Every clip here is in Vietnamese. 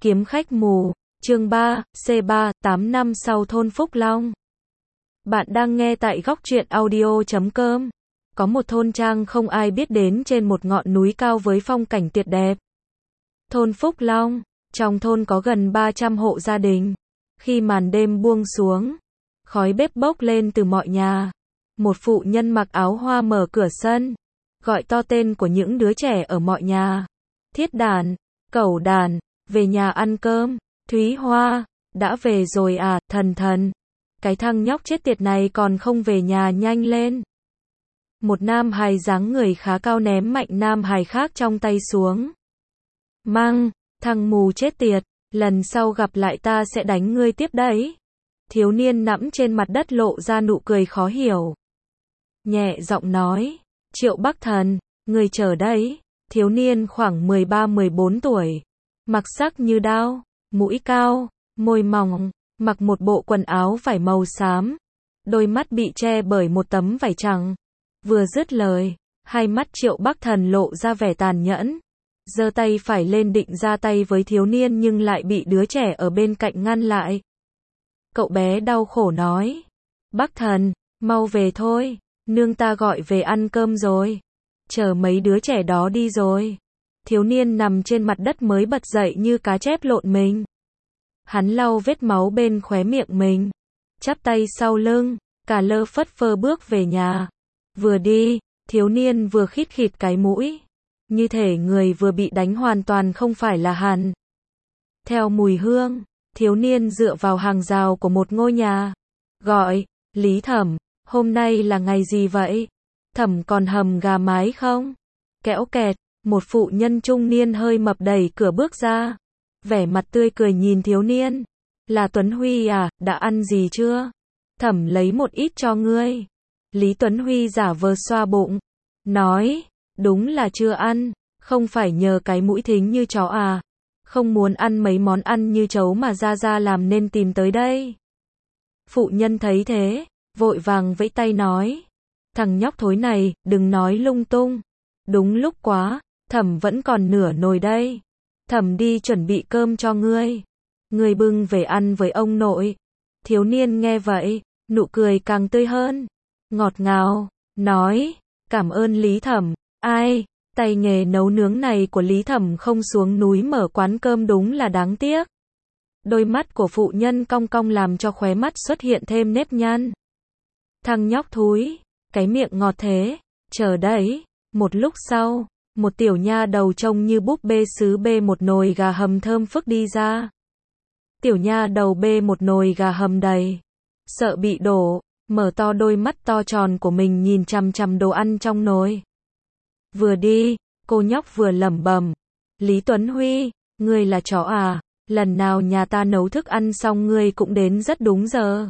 Kiếm khách mù, chương 3, C3, 8 năm sau thôn Phúc Long. Bạn đang nghe tại góc truyện audio.com. Có một thôn trang không ai biết đến trên một ngọn núi cao với phong cảnh tuyệt đẹp. Thôn Phúc Long, trong thôn có gần 300 hộ gia đình. Khi màn đêm buông xuống, khói bếp bốc lên từ mọi nhà. Một phụ nhân mặc áo hoa mở cửa sân, gọi to tên của những đứa trẻ ở mọi nhà. Thiết Đàn, Cẩu Đàn, về nhà ăn cơm. Thúy Hoa, đã về rồi à, Thần Thần. Cái thằng nhóc chết tiệt này còn không về nhà nhanh lên. Một nam hài dáng người khá cao ném mạnh nam hài khác trong tay xuống. Mang, thằng mù chết tiệt, lần sau gặp lại ta sẽ đánh ngươi tiếp đấy. Thiếu niên nằm trên mặt đất lộ ra nụ cười khó hiểu. Nhẹ giọng nói, Triệu Bắc Thần, ngươi chờ đấy. Thiếu niên khoảng 13-14 tuổi, mặc sắc như đao, mũi cao, môi mỏng, mặc một bộ quần áo vải màu xám, đôi mắt bị che bởi một tấm vải trắng. Vừa dứt lời, hai mắt Triệu Bắc Thần lộ ra vẻ tàn nhẫn, giơ tay phải lên định ra tay với thiếu niên nhưng lại bị đứa trẻ ở bên cạnh ngăn lại. Cậu bé đau khổ nói, Bắc Thần, mau về thôi, nương ta gọi về ăn cơm rồi. Chờ mấy đứa trẻ đó đi rồi. Thiếu niên nằm trên mặt đất mới bật dậy như cá chép lộn mình. Hắn lau vết máu bên khóe miệng mình, chắp tay sau lưng, cả lơ phất phơ bước về nhà. Vừa đi, thiếu niên vừa khít khịt cái mũi, như thể người vừa bị đánh hoàn toàn không phải là hắn. Theo mùi hương, thiếu niên dựa vào hàng rào của một ngôi nhà, gọi, Lý Thẩm, hôm nay là ngày gì vậy? Thẩm còn hầm gà mái không? Kẽo kẹt, một phụ nhân trung niên hơi mập đẩy cửa bước ra, vẻ mặt tươi cười nhìn thiếu niên. Là Tuấn Huy à, đã ăn gì chưa? Thẩm lấy một ít cho ngươi. Lý Tuấn Huy giả vờ xoa bụng, nói, đúng là chưa ăn, không phải nhờ cái mũi thính như chó à, không muốn ăn mấy món ăn như chấu mà ra ra làm nên tìm tới đây. Phụ nhân thấy thế, vội vàng vẫy tay nói, thằng nhóc thối này, đừng nói lung tung. Đúng lúc quá, Thẩm vẫn còn nửa nồi đây. Thẩm đi chuẩn bị cơm cho ngươi. Ngươi bưng về ăn với ông nội. Thiếu niên nghe vậy, nụ cười càng tươi hơn. Ngọt ngào, nói, cảm ơn Lý Thẩm. Ai, tay nghề nấu nướng này của Lý Thẩm không xuống núi mở quán cơm đúng là đáng tiếc. Đôi mắt của phụ nhân cong cong làm cho khóe mắt xuất hiện thêm nếp nhăn. Thằng nhóc thúi, cái miệng ngọt thế, chờ đấy. Một lúc sau, một tiểu nha đầu trông như búp bê sứ bê một nồi gà hầm thơm phức đi ra. Tiểu nha đầu bê một nồi gà hầm đầy, sợ bị đổ, mở to đôi mắt to tròn của mình nhìn chằm chằm đồ ăn trong nồi. Vừa đi, cô nhóc vừa lẩm bẩm, Lý Tuấn Huy, ngươi là chó à, lần nào nhà ta nấu thức ăn xong ngươi cũng đến rất đúng giờ.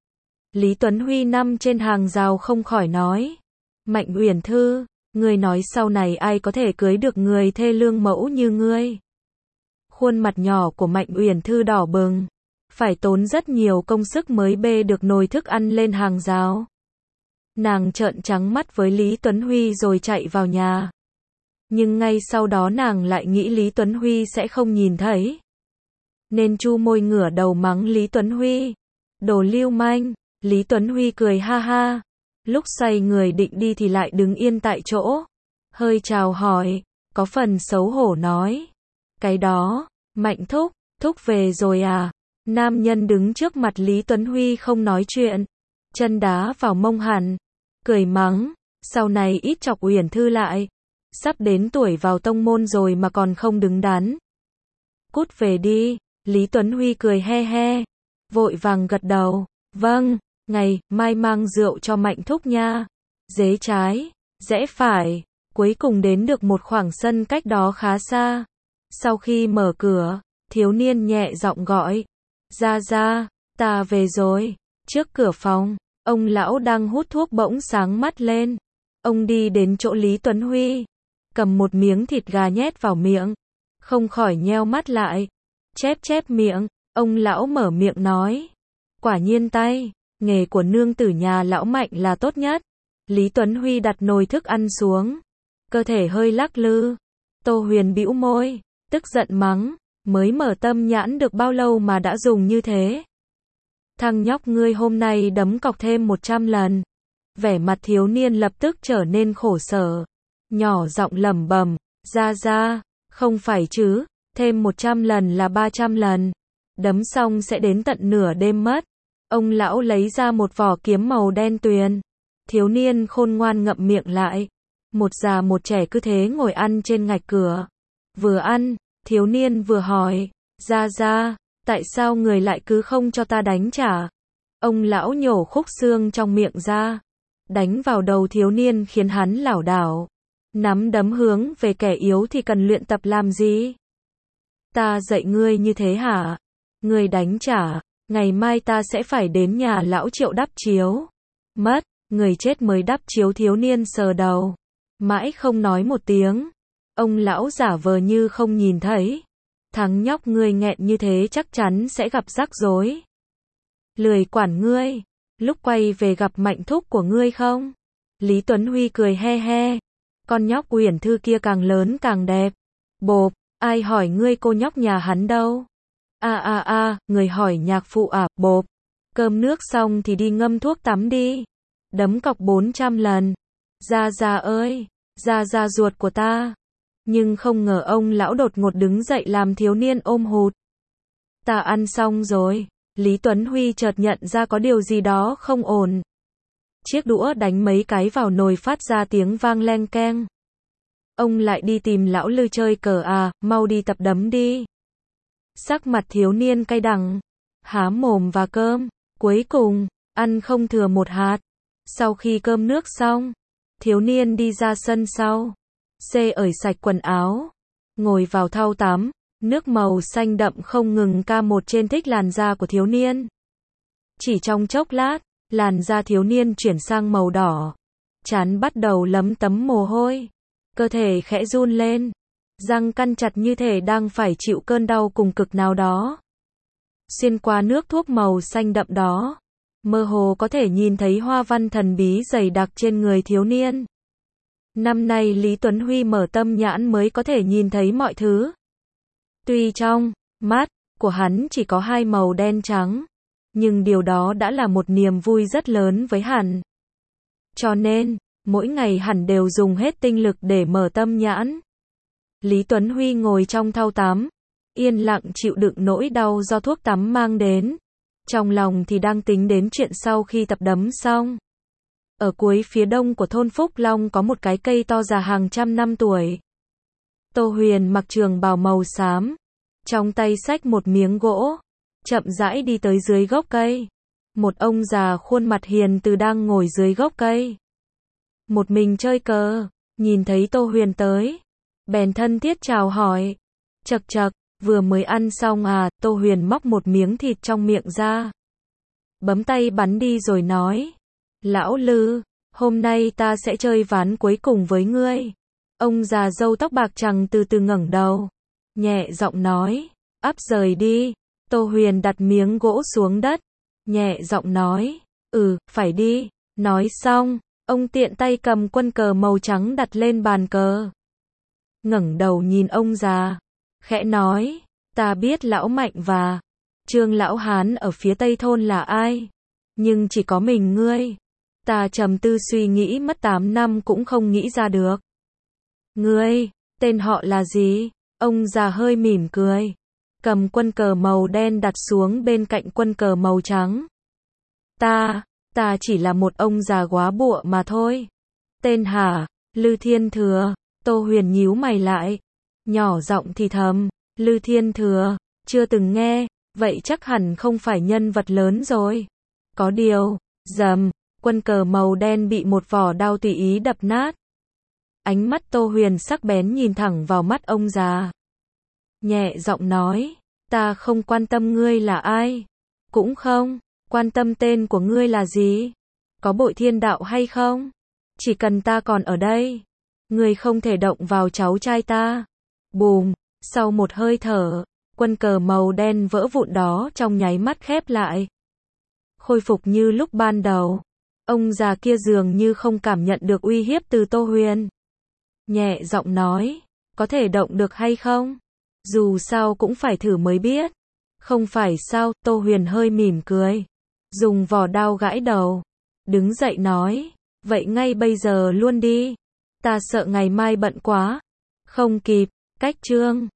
Lý Tuấn Huy nằm trên hàng rào không khỏi nói, Mạnh Uyển Thư, ngươi nói sau này ai có thể cưới được người thê lương mẫu như ngươi. Khuôn mặt nhỏ của Mạnh Uyển Thư đỏ bừng, phải tốn rất nhiều công sức mới bê được nồi thức ăn lên hàng rào. Nàng trợn trắng mắt với Lý Tuấn Huy rồi chạy vào nhà. Nhưng ngay sau đó nàng lại nghĩ Lý Tuấn Huy sẽ không nhìn thấy, nên chu môi ngửa đầu mắng Lý Tuấn Huy, đồ lưu manh. Lý Tuấn Huy cười ha ha, lúc xoay người định đi thì lại đứng yên tại chỗ, hơi chào hỏi, có phần xấu hổ nói, cái đó, Mạnh thúc, thúc về rồi à? Nam nhân đứng trước mặt Lý Tuấn Huy không nói chuyện, chân đá vào mông hắn, cười mắng, sau này ít chọc Uyển Thư lại, sắp đến tuổi vào tông môn rồi mà còn không đứng đắn. Cút về đi. Lý Tuấn Huy cười he he, vội vàng gật đầu, vâng, ngày mai mang rượu cho Mạnh thúc nha. Dế trái, rẽ phải, cuối cùng đến được một khoảng sân cách đó khá xa. Sau khi mở cửa, thiếu niên nhẹ giọng gọi, ra ra, ta về rồi. Trước cửa phòng, ông lão đang hút thuốc bỗng sáng mắt lên. Ông đi đến chỗ Lý Tuấn Huy, cầm một miếng thịt gà nhét vào miệng, không khỏi nheo mắt lại, chép chép miệng. Ông lão mở miệng nói, quả nhiên tay nghề của nương tử nhà lão Mạnh là tốt nhất. Lý Tuấn Huy đặt nồi thức ăn xuống, cơ thể hơi lắc lư. Tô Huyền bĩu môi, tức giận mắng, mới mở tâm nhãn được bao lâu mà đã dùng như thế? Thằng nhóc ngươi hôm nay đấm cọc thêm 100 lần. Vẻ mặt thiếu niên lập tức trở nên khổ sở. Nhỏ giọng lẩm bẩm, ra, không phải chứ, thêm 100 lần là 300 lần. Đấm xong sẽ đến tận nửa đêm mất. Ông lão lấy ra một vỏ kiếm màu đen tuyền. Thiếu niên khôn ngoan ngậm miệng lại. Một già một trẻ cứ thế ngồi ăn trên ngạch cửa. Vừa ăn, thiếu niên vừa hỏi, ra, tại sao người lại cứ không cho ta đánh trả? Ông lão nhổ khúc xương trong miệng ra, đánh vào đầu thiếu niên khiến hắn lảo đảo. Nắm đấm hướng về kẻ yếu thì cần luyện tập làm gì? Ta dạy ngươi như thế hả? Ngươi đánh trả, ngày mai ta sẽ phải đến nhà lão Triệu đắp chiếu. Mất, người chết mới đắp chiếu, thiếu niên sờ đầu. Mãi không nói một tiếng. Ông lão giả vờ như không nhìn thấy. Thằng nhóc ngươi nghẹn như thế chắc chắn sẽ gặp rắc rối. Lười quản ngươi. Lúc quay về gặp mạnh thúc của ngươi không? Lý Tuấn Huy cười he he. Con nhóc Uyển Thư kia càng lớn càng đẹp. Bộp, ai hỏi ngươi cô nhóc nhà hắn đâu? Người hỏi nhạc phụ à? Bộp. Cơm nước xong thì đi ngâm thuốc tắm đi. Đấm cọc 400 lần. Ra ơi, ra ruột của ta. Nhưng không ngờ ông lão đột ngột đứng dậy làm thiếu niên ôm hụt. Ta ăn xong rồi. Lý Tuấn Huy chợt nhận ra có điều gì đó không ổn. Chiếc đũa đánh mấy cái vào nồi phát ra tiếng vang leng keng. Ông lại đi tìm lão Lư chơi cờ à, mau đi tập đấm đi. Sắc mặt thiếu niên cay đắng, há mồm và cơm, cuối cùng, ăn không thừa một hạt. Sau khi cơm nước xong, thiếu niên đi ra sân sau, ởi sạch quần áo, ngồi vào thau tắm, nước màu xanh đậm không ngừng ca một trên thích làn da của thiếu niên. Chỉ trong chốc lát, làn da thiếu niên chuyển sang màu đỏ, trán bắt đầu lấm tấm mồ hôi, cơ thể khẽ run lên, răng căn chặt như thể đang phải chịu cơn đau cùng cực nào đó. Xuyên qua nước thuốc màu xanh đậm đó, mơ hồ có thể nhìn thấy hoa văn thần bí dày đặc trên người thiếu niên. Năm nay Lý Tuấn Huy mở tâm nhãn mới có thể nhìn thấy mọi thứ. Tuy trong mắt của hắn chỉ có hai màu đen trắng, nhưng điều đó đã là một niềm vui rất lớn với hắn. Cho nên, mỗi ngày hắn đều dùng hết tinh lực để mở tâm nhãn. Lý Tuấn Huy ngồi trong thau tắm, yên lặng chịu đựng nỗi đau do thuốc tắm mang đến. Trong lòng thì đang tính đến chuyện sau khi tập đấm xong. Ở cuối phía đông của thôn Phúc Long có một cái cây to già hàng trăm năm tuổi. Tô Huyền mặc trường bào màu xám, trong tay xách một miếng gỗ, chậm rãi đi tới dưới gốc cây. Một ông già khuôn mặt hiền từ đang ngồi dưới gốc cây, một mình chơi cờ, nhìn thấy Tô Huyền tới, bèn thân thiết chào hỏi. Chậc, vừa mới ăn xong à? Tô Huyền móc một miếng thịt trong miệng ra, bấm tay bắn đi rồi nói, lão Lư, hôm nay ta sẽ chơi ván cuối cùng với ngươi. Ông già râu tóc bạc trắng từ từ ngẩng đầu, nhẹ giọng nói, ắp rời đi. Tô Huyền đặt miếng gỗ xuống đất, nhẹ giọng nói, phải đi. Nói xong, ông tiện tay cầm quân cờ màu trắng đặt lên bàn cờ. Ngẩng đầu nhìn ông già, khẽ nói, ta biết lão Mạnh và Trương lão Hán ở phía tây thôn là ai, nhưng chỉ có mình ngươi. Ta trầm tư suy nghĩ mất 8 năm cũng không nghĩ ra được. Ngươi, tên họ là gì? Ông già hơi mỉm cười, cầm quân cờ màu đen đặt xuống bên cạnh quân cờ màu trắng. Ta chỉ là một ông già góa bụa mà thôi. Tên hả? Lư Thiên Thừa. Tô Huyền nhíu mày lại, nhỏ giọng thì thầm, Lư Thiên Thừa, chưa từng nghe, vậy chắc hẳn không phải nhân vật lớn rồi. Có điều, rầm, quân cờ màu đen bị một vỏ đao tùy ý đập nát. Ánh mắt Tô Huyền sắc bén nhìn thẳng vào mắt ông già, nhẹ giọng nói, ta không quan tâm ngươi là ai, cũng không quan tâm tên của ngươi là gì, có bội thiên đạo hay không, chỉ cần ta còn ở đây, ngươi không thể động vào cháu trai ta. Bùm, sau một hơi thở, quân cờ màu đen vỡ vụn đó trong nháy mắt khép lại, khôi phục như lúc ban đầu. Ông già kia dường như không cảm nhận được uy hiếp từ Tô Huyền, nhẹ giọng nói, có thể động được hay không? Dù sao cũng phải thử mới biết. Không phải sao, Tô Huyền hơi mỉm cười. Dùng vỏ đao gãi đầu. Đứng dậy nói. Vậy ngay bây giờ luôn đi. Ta sợ ngày mai bận quá. Không kịp, cách chương.